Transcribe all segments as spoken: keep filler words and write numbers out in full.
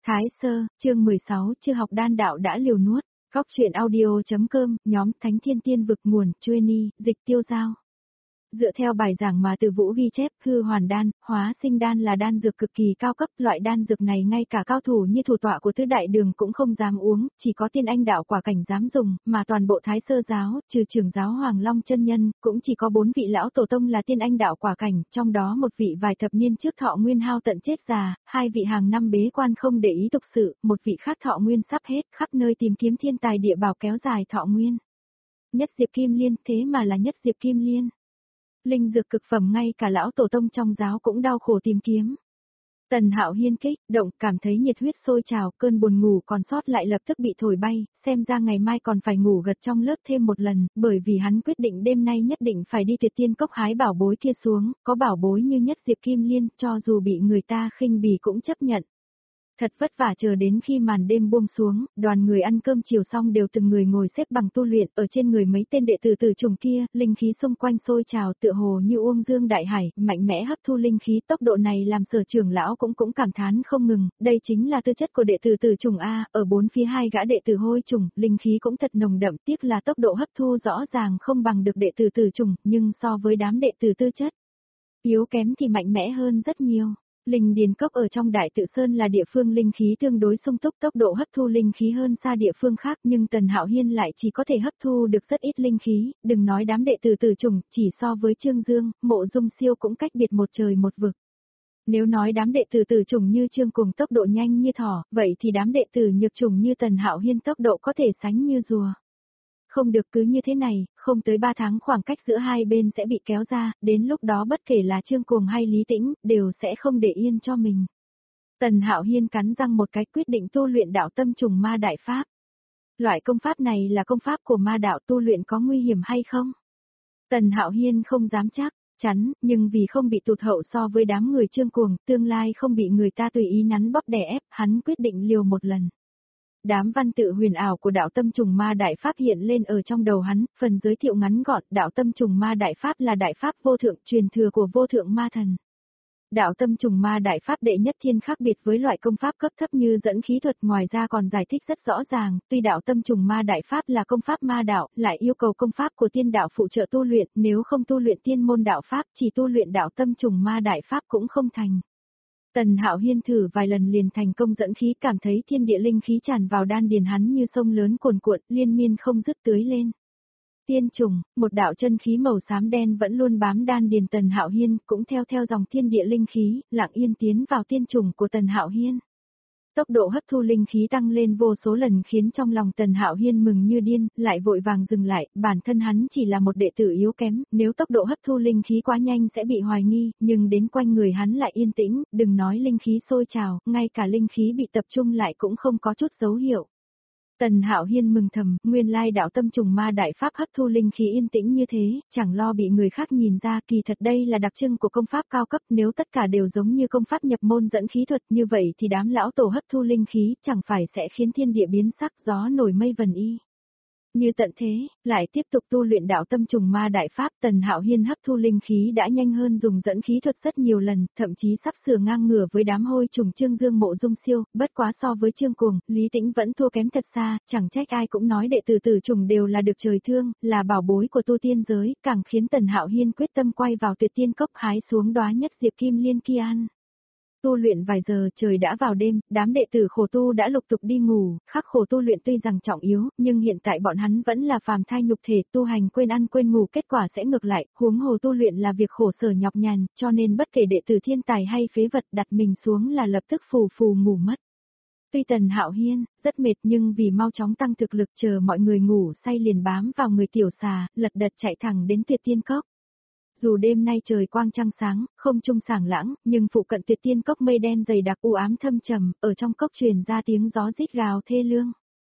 Thái Sơ, chương mười sáu, chưa học đan đạo đã liều nuốt. Góc truyện audio.com, nhóm Thánh Thiên Tiên Vực nguồn, Trueni, dịch Tiêu Giao. Dựa theo bài giảng mà Từ Vũ ghi chép, hư hoàn đan, hóa sinh đan là đan dược cực kỳ cao cấp, loại đan dược này ngay cả cao thủ như thủ tọa của Tứ Đại Đường cũng không dám uống, chỉ có tiên anh đạo quả cảnh dám dùng, mà toàn bộ Thái Sơ giáo, trừ trưởng giáo Hoàng Long chân nhân, cũng chỉ có bốn vị lão tổ tông là tiên anh đạo quả cảnh, trong đó một vị vài thập niên trước thọ nguyên hao tận chết già, hai vị hàng năm bế quan không để ý tục sự, một vị khác thọ nguyên sắp hết, khắp nơi tìm kiếm thiên tài địa bảo kéo dài thọ nguyên. Nhất Diệp Kim Liên, thế mà là Nhất Diệp Kim Liên. Linh dược cực phẩm ngay cả lão tổ tông trong giáo cũng đau khổ tìm kiếm. Tần Hạo Hiên kích động, cảm thấy nhiệt huyết sôi trào, cơn buồn ngủ còn sót lại lập tức bị thổi bay, xem ra ngày mai còn phải ngủ gật trong lớp thêm một lần, bởi vì hắn quyết định đêm nay nhất định phải đi Tuyệt Tiên Cốc hái bảo bối kia xuống, có bảo bối như Nhất Diệp Kim Liên, cho dù bị người ta khinh bỉ cũng chấp nhận. Thật vất vả chờ đến khi màn đêm buông xuống, đoàn người ăn cơm chiều xong đều từng người ngồi xếp bằng tu luyện, ở trên người mấy tên đệ tử tử chủng kia, linh khí xung quanh sôi trào tựa hồ như uông dương đại hải, mạnh mẽ hấp thu linh khí, tốc độ này làm Sở trưởng lão cũng cũng cảm thán không ngừng, đây chính là tư chất của đệ tử tử chủng A, ở bốn phía hai gã đệ tử hôi chủng, linh khí cũng thật nồng đậm, tiếc là tốc độ hấp thu rõ ràng không bằng được đệ tử tử chủng, nhưng so với đám đệ tử tư chất yếu kém thì mạnh mẽ hơn rất nhiều. Linh điền cốc ở trong Đại Tự Sơn là địa phương linh khí tương đối sung túc, tốc độ hấp thu linh khí hơn xa địa phương khác, nhưng Tần Hạo Hiên lại chỉ có thể hấp thu được rất ít linh khí, đừng nói đám đệ tử tử chủng, chỉ so với Trương Dương, Mộ Dung Siêu cũng cách biệt một trời một vực. Nếu nói đám đệ tử tử chủng như Trương cùng tốc độ nhanh như thỏ, vậy thì đám đệ tử nhược chủng như Tần Hạo Hiên tốc độ có thể sánh như rùa. Không được, cứ như thế này, không tới ba tháng khoảng cách giữa hai bên sẽ bị kéo ra, đến lúc đó bất kể là Trương Cuồng hay Lý Tĩnh, đều sẽ không để yên cho mình. Tần Hạo Hiên cắn răng một cái quyết định tu luyện đạo tâm trùng ma đại pháp. Loại công pháp này là công pháp của ma đạo, tu luyện có nguy hiểm hay không? Tần Hạo Hiên không dám chắc chắn, nhưng vì không bị tụt hậu so với đám người Trương Cuồng, tương lai không bị người ta tùy ý nắn bóp đè ép, hắn quyết định liều một lần. Đám văn tự huyền ảo của đạo tâm trùng ma đại pháp hiện lên ở trong đầu hắn, phần giới thiệu ngắn gọn, đạo tâm trùng ma đại pháp là đại pháp vô thượng, truyền thừa của vô thượng ma thần. Đạo tâm trùng ma đại pháp đệ nhất thiên khác biệt với loại công pháp cấp thấp như dẫn khí thuật, ngoài ra còn giải thích rất rõ ràng, tuy đạo tâm trùng ma đại pháp là công pháp ma đạo, lại yêu cầu công pháp của tiên đạo phụ trợ tu luyện, nếu không tu luyện tiên môn đạo pháp, chỉ tu luyện đạo tâm trùng ma đại pháp cũng không thành. Tần Hạo Hiên thử vài lần liền thành công dẫn khí, cảm thấy thiên địa linh khí tràn vào đan điền hắn như sông lớn cuồn cuộn, liên miên không dứt tưới lên. Tiên trùng, một đạo chân khí màu xám đen vẫn luôn bám đan điền Tần Hạo Hiên, cũng theo theo dòng thiên địa linh khí, lặng yên tiến vào tiên trùng của Tần Hạo Hiên. Tốc độ hấp thu linh khí tăng lên vô số lần khiến trong lòng Tần Hạo Hiên mừng như điên, lại vội vàng dừng lại, bản thân hắn chỉ là một đệ tử yếu kém, nếu tốc độ hấp thu linh khí quá nhanh sẽ bị hoài nghi, nhưng đến quanh người hắn lại yên tĩnh, đừng nói linh khí sôi trào, ngay cả linh khí bị tập trung lại cũng không có chút dấu hiệu. Tần Hạo Hiên mừng thầm, nguyên lai đạo tâm trùng ma đại pháp hấp thu linh khí yên tĩnh như thế, chẳng lo bị người khác nhìn ra, kỳ thật đây là đặc trưng của công pháp cao cấp, nếu tất cả đều giống như công pháp nhập môn dẫn khí thuật như vậy thì đám lão tổ hấp thu linh khí chẳng phải sẽ khiến thiên địa biến sắc, gió nổi mây vần y. Như tận thế, lại tiếp tục tu luyện đạo tâm trùng ma đại pháp, Tần Hạo Hiên hấp thu linh khí đã nhanh hơn dùng dẫn khí thuật rất nhiều lần, thậm chí sắp sửa ngang ngửa với đám hôi trùng Trương Dương Mộ Dung Siêu, bất quá so với Trương Cuồng, Lý Tĩnh vẫn thua kém thật xa, chẳng trách ai cũng nói đệ tử tử trùng đều là được trời thương, là bảo bối của tu tiên giới, càng khiến Tần Hạo Hiên quyết tâm quay vào Tuyệt Tiên Cốc hái xuống đóa Nhất Diệp Kim Liên kia ăn. Tu luyện vài giờ trời đã vào đêm, đám đệ tử khổ tu đã lục tục đi ngủ, khắc khổ tu luyện tuy rằng trọng yếu, nhưng hiện tại bọn hắn vẫn là phàm thai nhục thể, tu hành quên ăn quên ngủ kết quả sẽ ngược lại, huống hồ tu luyện là việc khổ sở nhọc nhằn, cho nên bất kể đệ tử thiên tài hay phế vật đặt mình xuống là lập tức phù phù ngủ mất. Tuy Tần Hạo Hiên rất mệt nhưng vì mau chóng tăng thực lực chờ mọi người ngủ say liền bám vào người tiểu xà, lật đật chạy thẳng đến Tuyệt Tiên Cốc. Dù đêm nay trời quang trăng sáng, không trung sảng lãng, nhưng phụ cận Tuyệt Tiên Cốc mây đen dày đặc u ám thâm trầm, ở trong cốc truyền ra tiếng gió rít gào thê lương.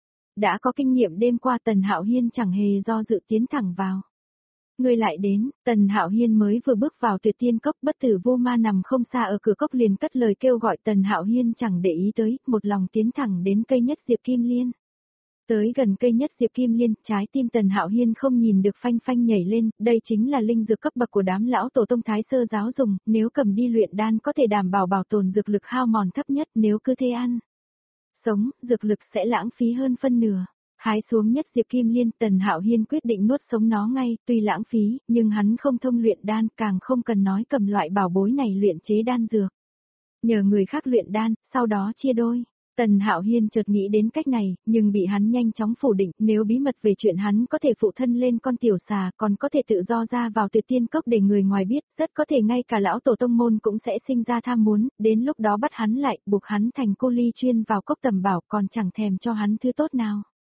Đã có kinh nghiệm đêm qua Tần Hạo Hiên chẳng hề do dự tiến thẳng vào. Người lại đến, Tần Hạo Hiên mới vừa bước vào Tuyệt Tiên Cốc, Bất Tử Vô Ma nằm không xa ở cửa cốc liền cất lời kêu gọi, Tần Hạo Hiên chẳng để ý tới, một lòng tiến thẳng đến cây Nhất Diệp Kim Liên. Tới gần cây Nhất Diệp Kim Liên, trái tim Tần Hạo Hiên không nhìn được phanh phanh nhảy lên, đây chính là linh dược cấp bậc của đám lão tổ tông Thái Sơ giáo dùng, nếu cầm đi luyện đan có thể đảm bảo bảo tồn dược lực hao mòn thấp nhất, nếu cứ thế ăn. sống, dược lực sẽ lãng phí hơn phân nửa. Hái xuống nhất diệp kim liên, Tần Hạo Hiên quyết định nuốt sống nó ngay, tuy lãng phí, nhưng hắn không thông luyện đan, càng không cần nói cầm loại bảo bối này luyện chế đan dược. Nhờ người khác luyện đan, sau đó chia đôi. Tần Hạo Hiên chợt nghĩ đến cách này, nhưng bị hắn nhanh chóng phủ định, nếu bí mật về chuyện hắn có thể phụ thân lên con tiểu xà, còn có thể tự do ra vào Tuyệt Tiên Cốc để người ngoài biết, rất có thể ngay cả lão tổ tông môn cũng sẽ sinh ra tham muốn, đến lúc đó bắt hắn lại, buộc hắn thành cô ly chuyên vào cốc tầm bảo, còn chẳng thèm cho hắn thứ tốt nào.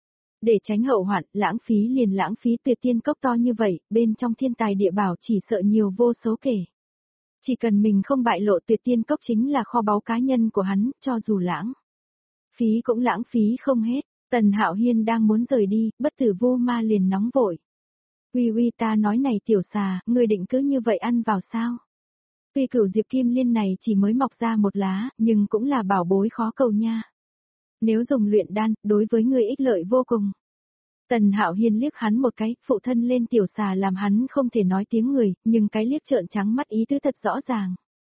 Để tránh hậu hoạn, lãng phí liền lãng phí, Tuyệt Tiên Cốc to như vậy, bên trong thiên tài địa bảo chỉ sợ nhiều vô số kể. Chỉ cần mình không bại lộ, Tuyệt Tiên Cốc chính là kho báu cá nhân của hắn, cho dù lãng phí cũng lãng phí không hết. Tần Hạo Hiên đang muốn rời đi, bất tử vô ma liền nóng vội. Uy uy, ta nói này tiểu xà, ngươi định cứ như vậy ăn vào sao? Tuy cửu diệp kim liên này chỉ mới mọc ra một lá, nhưng cũng là bảo bối khó cầu nha. Nếu dùng luyện đan, đối với ngươi ích lợi vô cùng. Tần Hạo Hiên liếc hắn một cái, phụ thân lên tiểu xà làm hắn không thể nói tiếng người, nhưng cái liếc trợn trắng mắt ý tứ thật rõ ràng.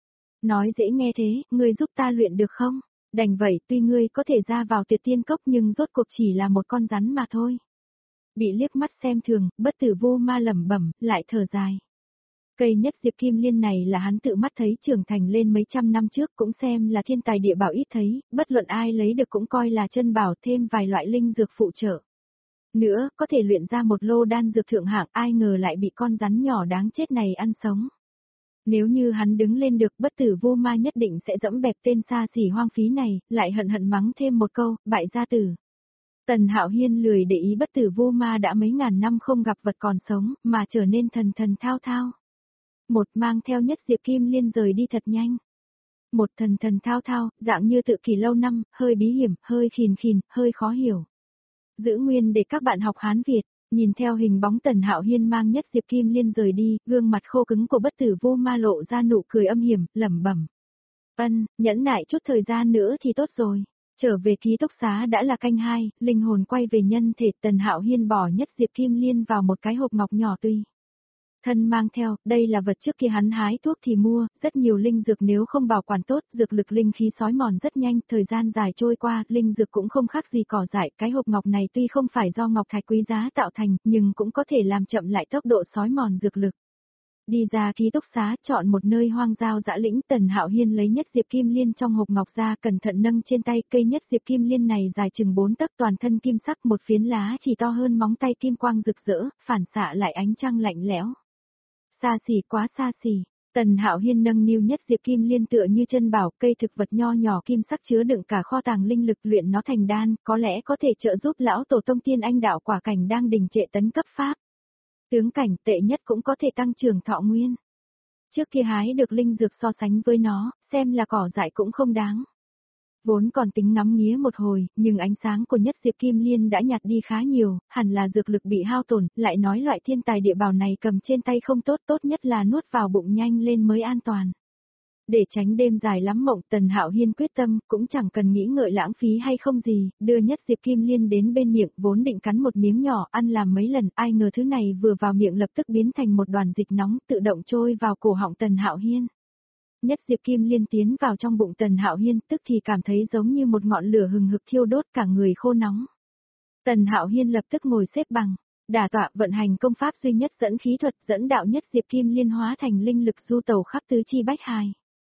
Nói dễ nghe thế, ngươi giúp ta luyện được không? Đành vậy, tuy ngươi có thể ra vào Tuyệt Tiên Cốc nhưng rốt cuộc chỉ là một con rắn mà thôi. Bị liếc mắt xem thường, bất tử vô ma lẩm bẩm, lại thở dài. Cây nhất diệp kim liên này là hắn tự mắt thấy trưởng thành lên mấy trăm năm trước, cũng xem là thiên tài địa bảo ít thấy, bất luận ai lấy được cũng coi là chân bảo, thêm vài loại linh dược phụ trợ. Nữa, có thể luyện ra một lô đan dược thượng hạng, ai ngờ lại bị con rắn nhỏ đáng chết này ăn sống. Nếu như hắn đứng lên được, bất tử vô ma nhất định sẽ dẫm bẹp tên xa xỉ hoang phí này, lại hận hận mắng thêm một câu, bại gia tử. Tần Hạo Hiên lười để ý bất tử vô ma đã mấy ngàn năm không gặp vật còn sống, mà trở nên thần thần thao thao. Một mang theo nhất diệp kim liên rời đi thật nhanh. Một thần thần thao thao, dạng như tự kỷ lâu năm, hơi bí hiểm, hơi khìn khìn, hơi khó hiểu. Giữ nguyên để các bạn học Hán Việt. Nhìn theo hình bóng Tần Hạo Hiên mang nhất diệp kim liên rời đi, gương mặt khô cứng của bất tử vô ma lộ ra nụ cười âm hiểm, lẩm bẩm. Ân, nhẫn nại chút thời gian nữa thì tốt rồi. Trở về ký túc xá đã là canh hai, linh hồn quay về nhân thể, Tần Hạo Hiên bỏ nhất diệp kim liên vào một cái hộp ngọc nhỏ tùy thân mang theo, đây là vật trước kia hắn hái thuốc thì mua, rất nhiều linh dược nếu không bảo quản tốt, dược lực linh khí sói mòn rất nhanh, thời gian dài trôi qua, linh dược cũng không khác gì cỏ dại, cái hộp ngọc này tuy không phải do ngọc thạch quý giá tạo thành, nhưng cũng có thể làm chậm lại tốc độ sói mòn dược lực. Đi ra ký túc xá, chọn một nơi hoang giao dã lĩnh, Tần Hạo Hiên lấy nhất diệp kim liên trong hộp ngọc ra, cẩn thận nâng trên tay, cây nhất diệp kim liên này dài chừng bốn tấc, toàn thân kim sắc, một phiến lá chỉ to hơn móng tay, kim quang rực rỡ, phản xạ lại ánh trăng lạnh lẽo. Xa xỉ, quá xa xỉ. Tần Hạo Hiên nâng niu nhất diệp kim liên tựa như chân bảo, cây thực vật nho nhỏ kim sắc chứa đựng cả kho tàng linh lực, luyện nó thành đan, có lẽ có thể trợ giúp lão tổ tông tiên anh đạo quả cảnh đang đình trệ tấn cấp pháp. Tướng cảnh tệ nhất cũng có thể tăng trưởng thọ nguyên. Trước kia hái được linh dược so sánh với nó, xem là cỏ dại cũng không đáng. Vốn còn tính ngắm nghía một hồi, nhưng ánh sáng của nhất diệp kim liên đã nhạt đi khá nhiều, hẳn là dược lực bị hao tổn, lại nói loại thiên tài địa bảo này cầm trên tay không tốt, tốt nhất là nuốt vào bụng nhanh lên mới an toàn. Để tránh đêm dài lắm mộng, Tần Hạo Hiên quyết tâm, cũng chẳng cần nghĩ ngợi lãng phí hay không gì, đưa nhất diệp kim liên đến bên miệng, vốn định cắn một miếng nhỏ, ăn làm mấy lần, ai ngờ thứ này vừa vào miệng lập tức biến thành một đoàn dịch nóng, tự động trôi vào cổ họng Tần Hạo Hiên. Nhất diệp kim liên tiến vào trong bụng Tần Hạo Hiên, tức thì cảm thấy giống như một ngọn lửa hừng hực thiêu đốt cả người khô nóng. Tần Hạo Hiên lập tức ngồi xếp bằng, đả tọa vận hành công pháp duy nhất dẫn khí thuật, dẫn đạo nhất diệp kim liên hóa thành linh lực du tẩu khắp tứ chi bách hài.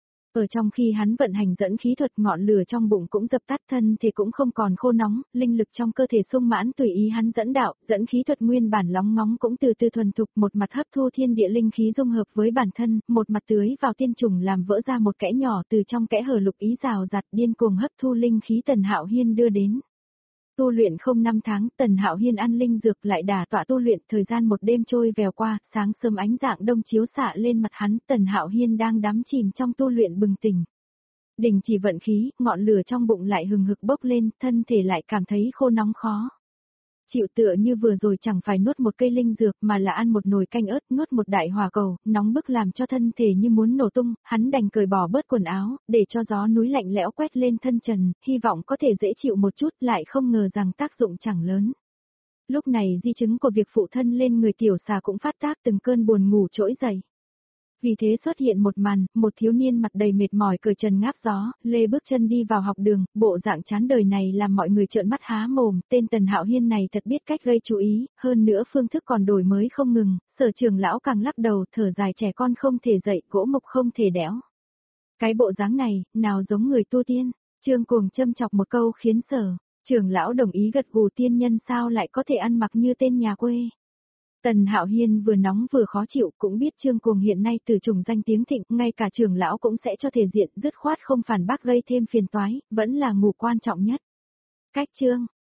Ở trong khi hắn vận hành dẫn khí thuật, ngọn lửa trong bụng cũng dập tắt, thân thì cũng không còn khô nóng, linh lực trong cơ thể sung mãn, tùy ý hắn dẫn đạo, dẫn khí thuật nguyên bản lóng ngóng cũng từ từ thuần thục, một mặt hấp thu thiên địa linh khí dung hợp với bản thân, một mặt tưới vào tiên trùng làm vỡ ra một kẽ nhỏ, từ trong kẽ hở lục ý rào rạt điên cuồng hấp thu linh khí Tần Hạo Hiên đưa đến. Tu luyện không năm tháng, Tần Hạo Hiên ăn linh dược lại đả tọa tu luyện, thời gian một đêm trôi vèo qua, sáng sớm ánh dạng đông chiếu xạ lên mặt hắn, Tần Hạo Hiên đang đắm chìm trong tu luyện bừng tỉnh. Đình chỉ vận khí, ngọn lửa trong bụng lại hừng hực bốc lên, thân thể lại cảm thấy khô nóng khó. Chịu tựa như vừa rồi chẳng phải nuốt một cây linh dược mà là ăn một nồi canh ớt, nuốt một đại hỏa cầu, nóng bức làm cho thân thể như muốn nổ tung, hắn đành cởi bỏ bớt quần áo, để cho gió núi lạnh lẽo quét lên thân trần, hy vọng có thể dễ chịu một chút, lại không ngờ rằng tác dụng chẳng lớn. Lúc này di chứng của việc phụ thân lên người tiểu xà cũng phát tác, từng cơn buồn ngủ trỗi dậy. Vì thế xuất hiện một màn, một thiếu niên mặt đầy mệt mỏi cởi trần ngáp gió, lê bước chân đi vào học đường, bộ dạng chán đời này làm mọi người trợn mắt há mồm, tên Tần Hạo Hiên này thật biết cách gây chú ý, hơn nữa phương thức còn đổi mới không ngừng, Sở trưởng lão càng lắc đầu, thở dài trẻ con không thể dạy, gỗ mục không thể đẽo. Cái bộ dáng này, nào giống người tu tiên, Trương Cuồng châm chọc một câu khiến Sở trưởng lão đồng ý gật gù, tiên nhân sao lại có thể ăn mặc như tên nhà quê. Tần Hạo Hiên vừa nóng vừa khó chịu, cũng biết Trương Cuồng hiện nay từ trùng danh tiếng thịnh, ngay cả trưởng lão cũng sẽ cho thể diện, dứt khoát không phản bác gây thêm phiền toái, vẫn là ngủ quan trọng nhất. Cách Trương